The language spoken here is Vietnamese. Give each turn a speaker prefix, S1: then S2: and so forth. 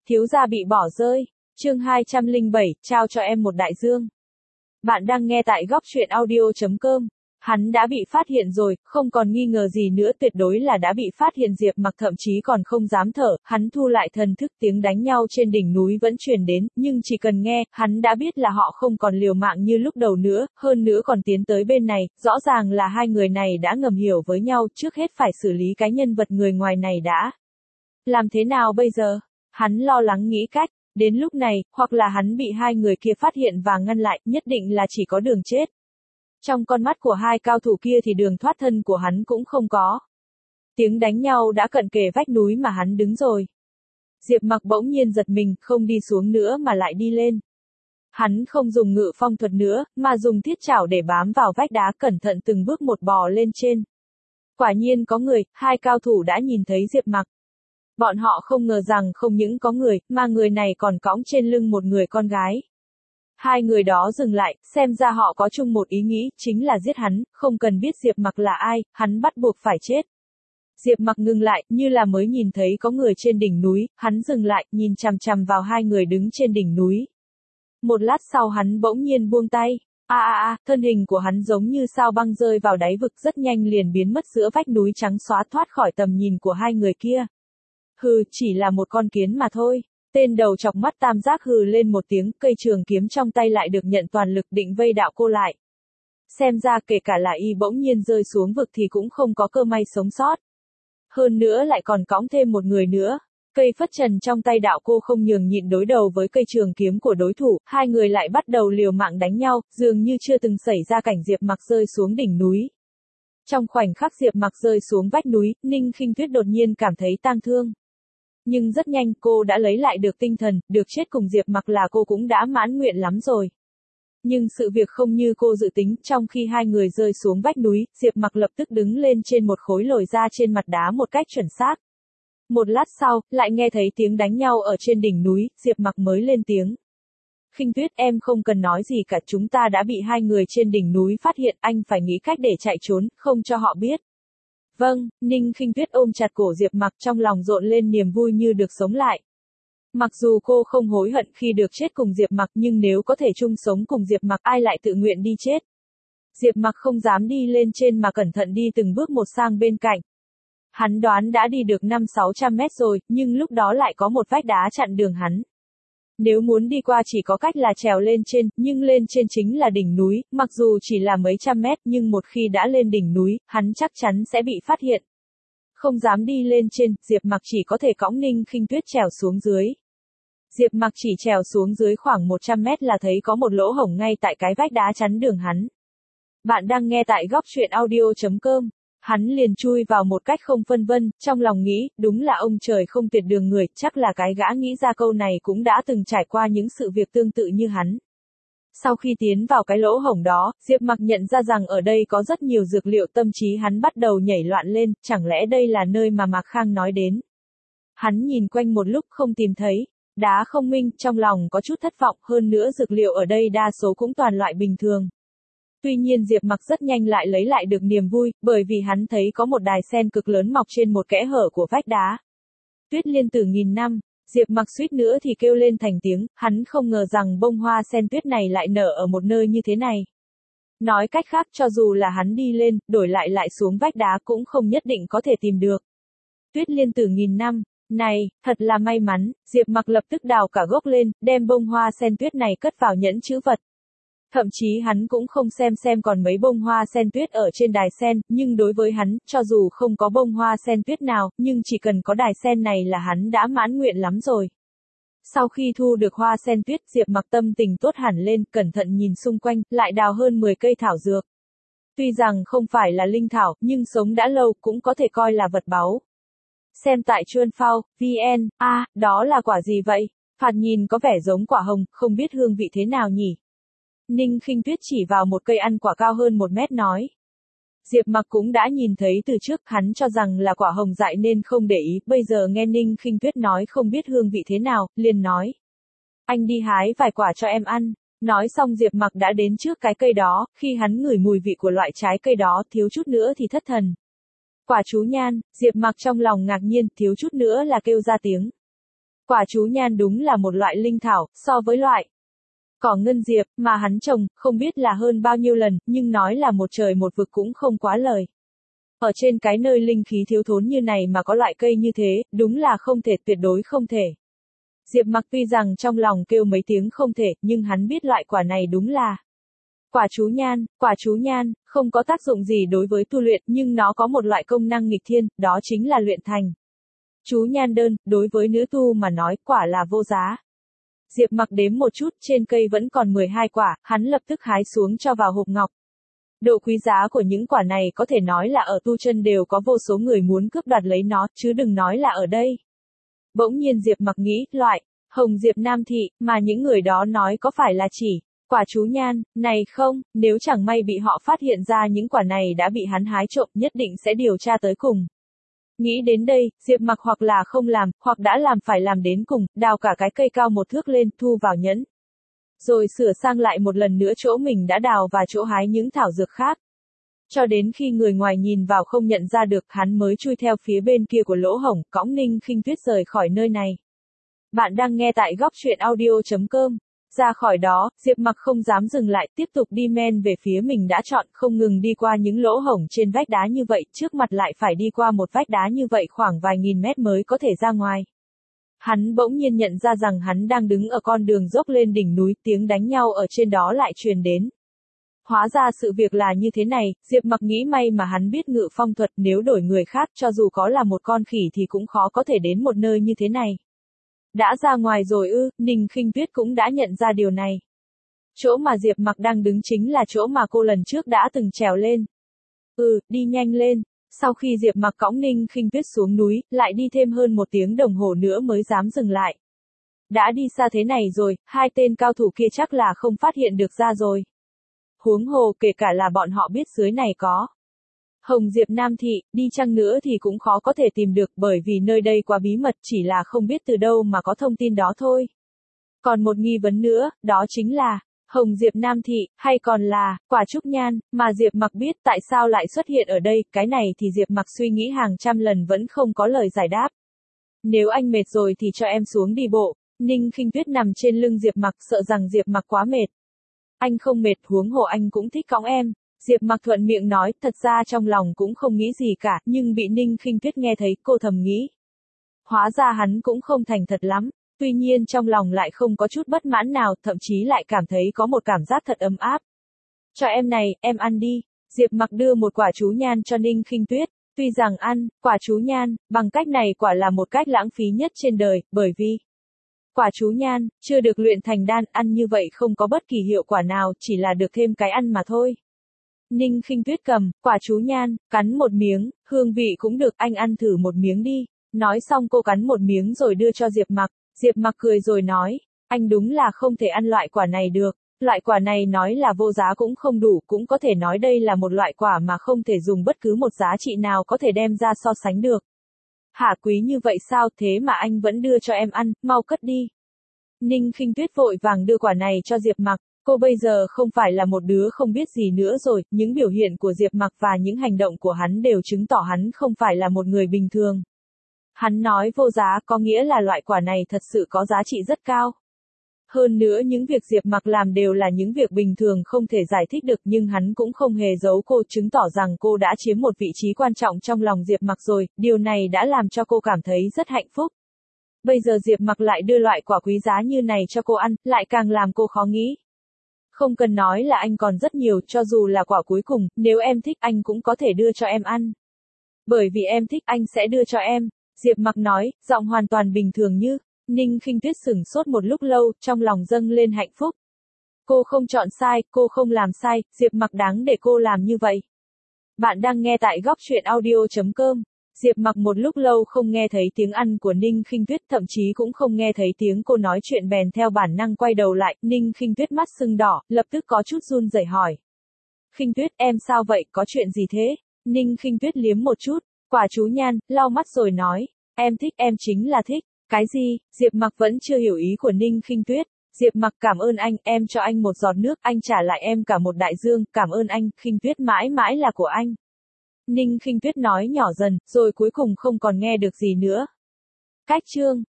S1: Thiếu gia bị bỏ rơi. Chương 207, trao cho em một đại dương. Bạn đang nghe tại góc truyện audio.com. Hắn đã bị phát hiện rồi, không còn nghi ngờ gì nữa, tuyệt đối là đã bị phát hiện. Diệp Mặc thậm chí còn không dám thở, hắn thu lại thần thức, tiếng đánh nhau trên đỉnh núi vẫn truyền đến, nhưng chỉ cần nghe, hắn đã biết là họ không còn liều mạng như lúc đầu nữa, hơn nữa còn tiến tới bên này, rõ ràng là hai người này đã ngầm hiểu với nhau, trước hết phải xử lý cái nhân vật người ngoài này đã. Làm thế nào bây giờ? Hắn lo lắng nghĩ cách. Đến lúc này, hoặc là hắn bị hai người kia phát hiện và ngăn lại, nhất định là chỉ có đường chết. Trong con mắt của hai cao thủ kia thì đường thoát thân của hắn cũng không có. Tiếng đánh nhau đã cận kề vách núi mà hắn đứng rồi. Diệp Mặc bỗng nhiên giật mình, không đi xuống nữa mà lại đi lên. Hắn không dùng ngự phong thuật nữa, mà dùng thiết chảo để bám vào vách đá, cẩn thận từng bước một bò lên trên. Quả nhiên có người, hai cao thủ đã nhìn thấy Diệp Mặc. Bọn họ không ngờ rằng không những có người, mà người này còn cõng trên lưng một người con gái. Hai người đó dừng lại, xem ra họ có chung một ý nghĩ, chính là giết hắn, không cần biết Diệp Mặc là ai, hắn bắt buộc phải chết. Diệp Mặc ngừng lại, như là mới nhìn thấy có người trên đỉnh núi, hắn dừng lại, nhìn chằm chằm vào hai người đứng trên đỉnh núi. Một lát sau hắn bỗng nhiên buông tay. Thân hình của hắn giống như sao băng rơi vào đáy vực, rất nhanh liền biến mất giữa vách núi trắng xóa, thoát khỏi tầm nhìn của hai người kia. Hừ, chỉ là một con kiến mà thôi. Tên đầu chọc mắt tam giác hừ lên một tiếng, cây trường kiếm trong tay lại được nhận toàn lực, định vây đạo cô lại. Xem ra kể cả là y bỗng nhiên rơi xuống vực thì cũng không có cơ may sống sót. Hơn nữa lại còn cõng thêm một người nữa. Cây phất trần trong tay đạo cô không nhường nhịn đối đầu với cây trường kiếm của đối thủ, hai người lại bắt đầu liều mạng đánh nhau, dường như chưa từng xảy ra cảnh Diệp Mặc rơi xuống đỉnh núi. Trong khoảnh khắc Diệp Mặc rơi xuống vách núi, Ninh Khinh Tuyết đột nhiên cảm thấy tang thương. Nhưng rất nhanh cô đã lấy lại được tinh thần, được chết cùng Diệp Mặc là cô cũng đã mãn nguyện lắm rồi. Nhưng sự việc không như cô dự tính, trong khi hai người rơi xuống vách núi, Diệp Mặc lập tức đứng lên trên một khối lồi ra trên mặt đá một cách chuẩn xác. Một lát sau, lại nghe thấy tiếng đánh nhau ở trên đỉnh núi, Diệp Mặc mới lên tiếng. Khinh Tuyết, em không cần nói gì cả, chúng ta đã bị hai người trên đỉnh núi phát hiện, anh phải nghĩ cách để chạy trốn, không cho họ biết. Vâng, Ninh Khinh Tuyết ôm chặt cổ Diệp Mặc, trong lòng rộn lên niềm vui như được sống lại. Mặc dù cô không hối hận khi được chết cùng Diệp Mặc, nhưng nếu có thể chung sống cùng Diệp Mặc, ai lại tự nguyện đi chết. Diệp Mặc không dám đi lên trên mà cẩn thận đi từng bước một sang bên cạnh. Hắn đoán đã đi được 500-600 mét rồi, nhưng lúc đó lại có một vách đá chặn đường hắn. Nếu muốn đi qua chỉ có cách là trèo lên trên, nhưng lên trên chính là đỉnh núi, mặc dù chỉ là mấy trăm mét nhưng một khi đã lên đỉnh núi, hắn chắc chắn sẽ bị phát hiện. Không dám đi lên trên, Diệp Mặc chỉ có thể cõng Ninh Khinh Tuyết trèo xuống dưới. Diệp Mặc chỉ trèo xuống dưới khoảng 100 mét là thấy có một lỗ hổng ngay tại cái vách đá chắn đường hắn. Bạn đang nghe tại góc truyện audio.com. Hắn liền chui vào một cách không phân vân, trong lòng nghĩ, đúng là ông trời không tuyệt đường người, chắc là cái gã nghĩ ra câu này cũng đã từng trải qua những sự việc tương tự như hắn. Sau khi tiến vào cái lỗ hổng đó, Diệp Mặc nhận ra rằng ở đây có rất nhiều dược liệu, tâm trí hắn bắt đầu nhảy loạn lên, chẳng lẽ đây là nơi mà Mạc Khang nói đến. Hắn nhìn quanh một lúc không tìm thấy, đá không minh, trong lòng có chút thất vọng, hơn nữa dược liệu ở đây đa số cũng toàn loại bình thường. Tuy nhiên Diệp Mặc rất nhanh lại lấy lại được niềm vui, bởi vì hắn thấy có một đài sen cực lớn mọc trên một kẽ hở của vách đá. Tuyết liên tử nghìn năm, Diệp Mặc suýt nữa thì kêu lên thành tiếng, hắn không ngờ rằng bông hoa sen tuyết này lại nở ở một nơi như thế này. Nói cách khác, cho dù là hắn đi lên, đổi lại xuống vách đá cũng không nhất định có thể tìm được. Tuyết liên tử nghìn năm, này, thật là may mắn, Diệp Mặc lập tức đào cả gốc lên, đem bông hoa sen tuyết này cất vào nhẫn trữ vật. Thậm chí hắn cũng không xem còn mấy bông hoa sen tuyết ở trên đài sen, nhưng đối với hắn, cho dù không có bông hoa sen tuyết nào, nhưng chỉ cần có đài sen này là hắn đã mãn nguyện lắm rồi. Sau khi thu được hoa sen tuyết, Diệp Mặc tâm tình tốt hẳn lên, cẩn thận nhìn xung quanh, lại đào hơn 10 cây thảo dược. Tuy rằng không phải là linh thảo, nhưng sống đã lâu cũng có thể coi là vật báu. Xem tại Chuan Phao, VN, đó là quả gì vậy? Phạt nhìn có vẻ giống quả hồng, không biết hương vị thế nào nhỉ? Ninh Khinh Tuyết chỉ vào một cây ăn quả cao hơn 1 mét nói. Diệp Mặc cũng đã nhìn thấy từ trước, hắn cho rằng là quả hồng dại nên không để ý, bây giờ nghe Ninh Khinh Tuyết nói không biết hương vị thế nào, liền nói. Anh đi hái vài quả cho em ăn. Nói xong Diệp Mặc đã đến trước cái cây đó, khi hắn ngửi mùi vị của loại trái cây đó, thiếu chút nữa thì thất thần. Quả chú nhan, Diệp Mặc trong lòng ngạc nhiên, thiếu chút nữa là kêu ra tiếng. Quả chú nhan đúng là một loại linh thảo, so với loại cỏ ngân diệp mà hắn trồng, không biết là hơn bao nhiêu lần, nhưng nói là một trời một vực cũng không quá lời. Ở trên cái nơi linh khí thiếu thốn như này mà có loại cây như thế, đúng là không thể, tuyệt đối không thể. Diệp Mặc tuy rằng trong lòng kêu mấy tiếng không thể, nhưng hắn biết loại quả này đúng là quả chú nhan, không có tác dụng gì đối với tu luyện, nhưng nó có một loại công năng nghịch thiên, đó chính là luyện thành chú nhan đơn, đối với nữ tu mà nói, quả là vô giá. Diệp Mặc đếm một chút, trên cây vẫn còn 12 quả, hắn lập tức hái xuống cho vào hộp ngọc. Độ quý giá của những quả này có thể nói là ở tu chân đều có vô số người muốn cướp đoạt lấy nó, chứ đừng nói là ở đây. Bỗng nhiên Diệp Mặc nghĩ, loại hồng diệp nam thị, mà những người đó nói có phải là chỉ quả chú nhan này không, nếu chẳng may bị họ phát hiện ra những quả này đã bị hắn hái trộm, nhất định sẽ điều tra tới cùng. Nghĩ đến đây, Diệp Mặc hoặc là không làm, hoặc đã làm phải làm đến cùng, đào cả cái cây cao 1 thước lên, thu vào nhẫn. Rồi sửa sang lại một lần nữa chỗ mình đã đào và chỗ hái những thảo dược khác. Cho đến khi người ngoài nhìn vào không nhận ra được, hắn mới chui theo phía bên kia của lỗ hổng, cõng Ninh Khinh Tuyết rời khỏi nơi này. Bạn đang nghe tại góc truyện audio.com. Ra khỏi đó, Diệp Mặc không dám dừng lại, tiếp tục đi men về phía mình đã chọn, không ngừng đi qua những lỗ hổng trên vách đá như vậy, trước mặt lại phải đi qua một vách đá như vậy khoảng vài nghìn mét mới có thể ra ngoài. Hắn bỗng nhiên nhận ra rằng hắn đang đứng ở con đường dốc lên đỉnh núi, tiếng đánh nhau ở trên đó lại truyền đến. Hóa ra sự việc là như thế này, Diệp Mặc nghĩ may mà hắn biết ngự phong thuật, nếu đổi người khác cho dù có là một con khỉ thì cũng khó có thể đến một nơi như thế này. Đã ra ngoài rồi ư? Ninh Khinh Tuyết cũng đã nhận ra điều này. Chỗ mà Diệp Mặc đang đứng chính là chỗ mà cô lần trước đã từng trèo lên. Đi nhanh lên. Sau khi Diệp Mặc cõng Ninh Khinh Tuyết xuống núi, lại đi thêm hơn 1 tiếng đồng hồ nữa mới dám dừng lại. Đã đi xa thế này rồi, 2 tên cao thủ kia chắc là không phát hiện được ra rồi. Huống hồ kể cả là bọn họ biết dưới này có Hồng Diệp Nam Thị, đi chăng nữa thì cũng khó có thể tìm được, bởi vì nơi đây quá bí mật, chỉ là không biết từ đâu mà có thông tin đó thôi. Còn một nghi vấn nữa, đó chính là Hồng Diệp Nam Thị, hay còn là quả trúc nhan, mà Diệp Mặc biết tại sao lại xuất hiện ở đây, cái này thì Diệp Mặc suy nghĩ hàng trăm lần vẫn không có lời giải đáp. Nếu anh mệt rồi thì cho em xuống đi bộ. Ninh Khinh Tuyết nằm trên lưng Diệp Mặc, sợ rằng Diệp Mặc quá mệt. Anh không mệt, huống hồ anh cũng thích cõng em. Diệp Mặc thuận miệng nói, thật ra trong lòng cũng không nghĩ gì cả, nhưng bị Ninh Khinh Tuyết nghe thấy, cô thầm nghĩ. Hóa ra hắn cũng không thành thật lắm, tuy nhiên trong lòng lại không có chút bất mãn nào, thậm chí lại cảm thấy có một cảm giác thật ấm áp. Cho em này, em ăn đi. Diệp Mặc đưa một quả chú nhan cho Ninh Khinh Tuyết, tuy rằng ăn quả chú nhan bằng cách này quả là một cách lãng phí nhất trên đời, bởi vì quả chú nhan chưa được luyện thành đan, ăn như vậy không có bất kỳ hiệu quả nào, chỉ là được thêm cái ăn mà thôi. Ninh Khinh Tuyết cầm quả chú nhan, cắn một miếng, hương vị cũng được, anh ăn thử một miếng đi. Nói xong cô cắn một miếng rồi đưa cho Diệp Mặc. Diệp Mặc cười rồi nói, anh đúng là không thể ăn loại quả này được. Loại quả này nói là vô giá cũng không đủ, cũng có thể nói đây là một loại quả mà không thể dùng bất cứ một giá trị nào có thể đem ra so sánh được. Hả, quý như vậy sao, thế mà anh vẫn đưa cho em ăn, mau cất đi. Ninh Khinh Tuyết vội vàng đưa quả này cho Diệp Mặc. Cô bây giờ không phải là một đứa không biết gì nữa rồi, những biểu hiện của Diệp Mặc và những hành động của hắn đều chứng tỏ hắn không phải là một người bình thường. Hắn nói vô giá có nghĩa là loại quả này thật sự có giá trị rất cao. Hơn nữa những việc Diệp Mặc làm đều là những việc bình thường không thể giải thích được, nhưng hắn cũng không hề giấu cô, chứng tỏ rằng cô đã chiếm một vị trí quan trọng trong lòng Diệp Mặc rồi, điều này đã làm cho cô cảm thấy rất hạnh phúc. Bây giờ Diệp Mặc lại đưa loại quả quý giá như này cho cô ăn, lại càng làm cô khó nghĩ. Không cần nói là anh còn rất nhiều, cho dù là quả cuối cùng, nếu em thích anh cũng có thể đưa cho em ăn. Bởi vì em thích anh sẽ đưa cho em. Diệp Mặc nói, giọng hoàn toàn bình thường như. Ninh Khinh Tuyết sửng sốt một lúc lâu, trong lòng dâng lên hạnh phúc. Cô không chọn sai, cô không làm sai, Diệp Mặc đáng để cô làm như vậy. Bạn đang nghe tại góc truyện audio.com. Diệp Mặc một lúc lâu không nghe thấy tiếng ăn của Ninh Khinh Tuyết, thậm chí cũng không nghe thấy tiếng cô nói chuyện, bèn theo bản năng quay đầu lại. Ninh Khinh Tuyết mắt sưng đỏ, lập tức có chút run rẩy hỏi. Khinh Tuyết, em sao vậy, có chuyện gì thế? Ninh Khinh Tuyết liếm một chút quả chú nhan, lau mắt rồi nói. Em thích, em chính là thích. Cái gì? Diệp Mặc vẫn chưa hiểu ý của Ninh Khinh Tuyết. Diệp Mặc, cảm ơn anh, em cho anh một giọt nước, anh trả lại em cả một đại dương, cảm ơn anh, Khinh Tuyết mãi mãi là của anh. Ninh Khinh Tuyết nói nhỏ dần, rồi cuối cùng không còn nghe được gì nữa. Cách chương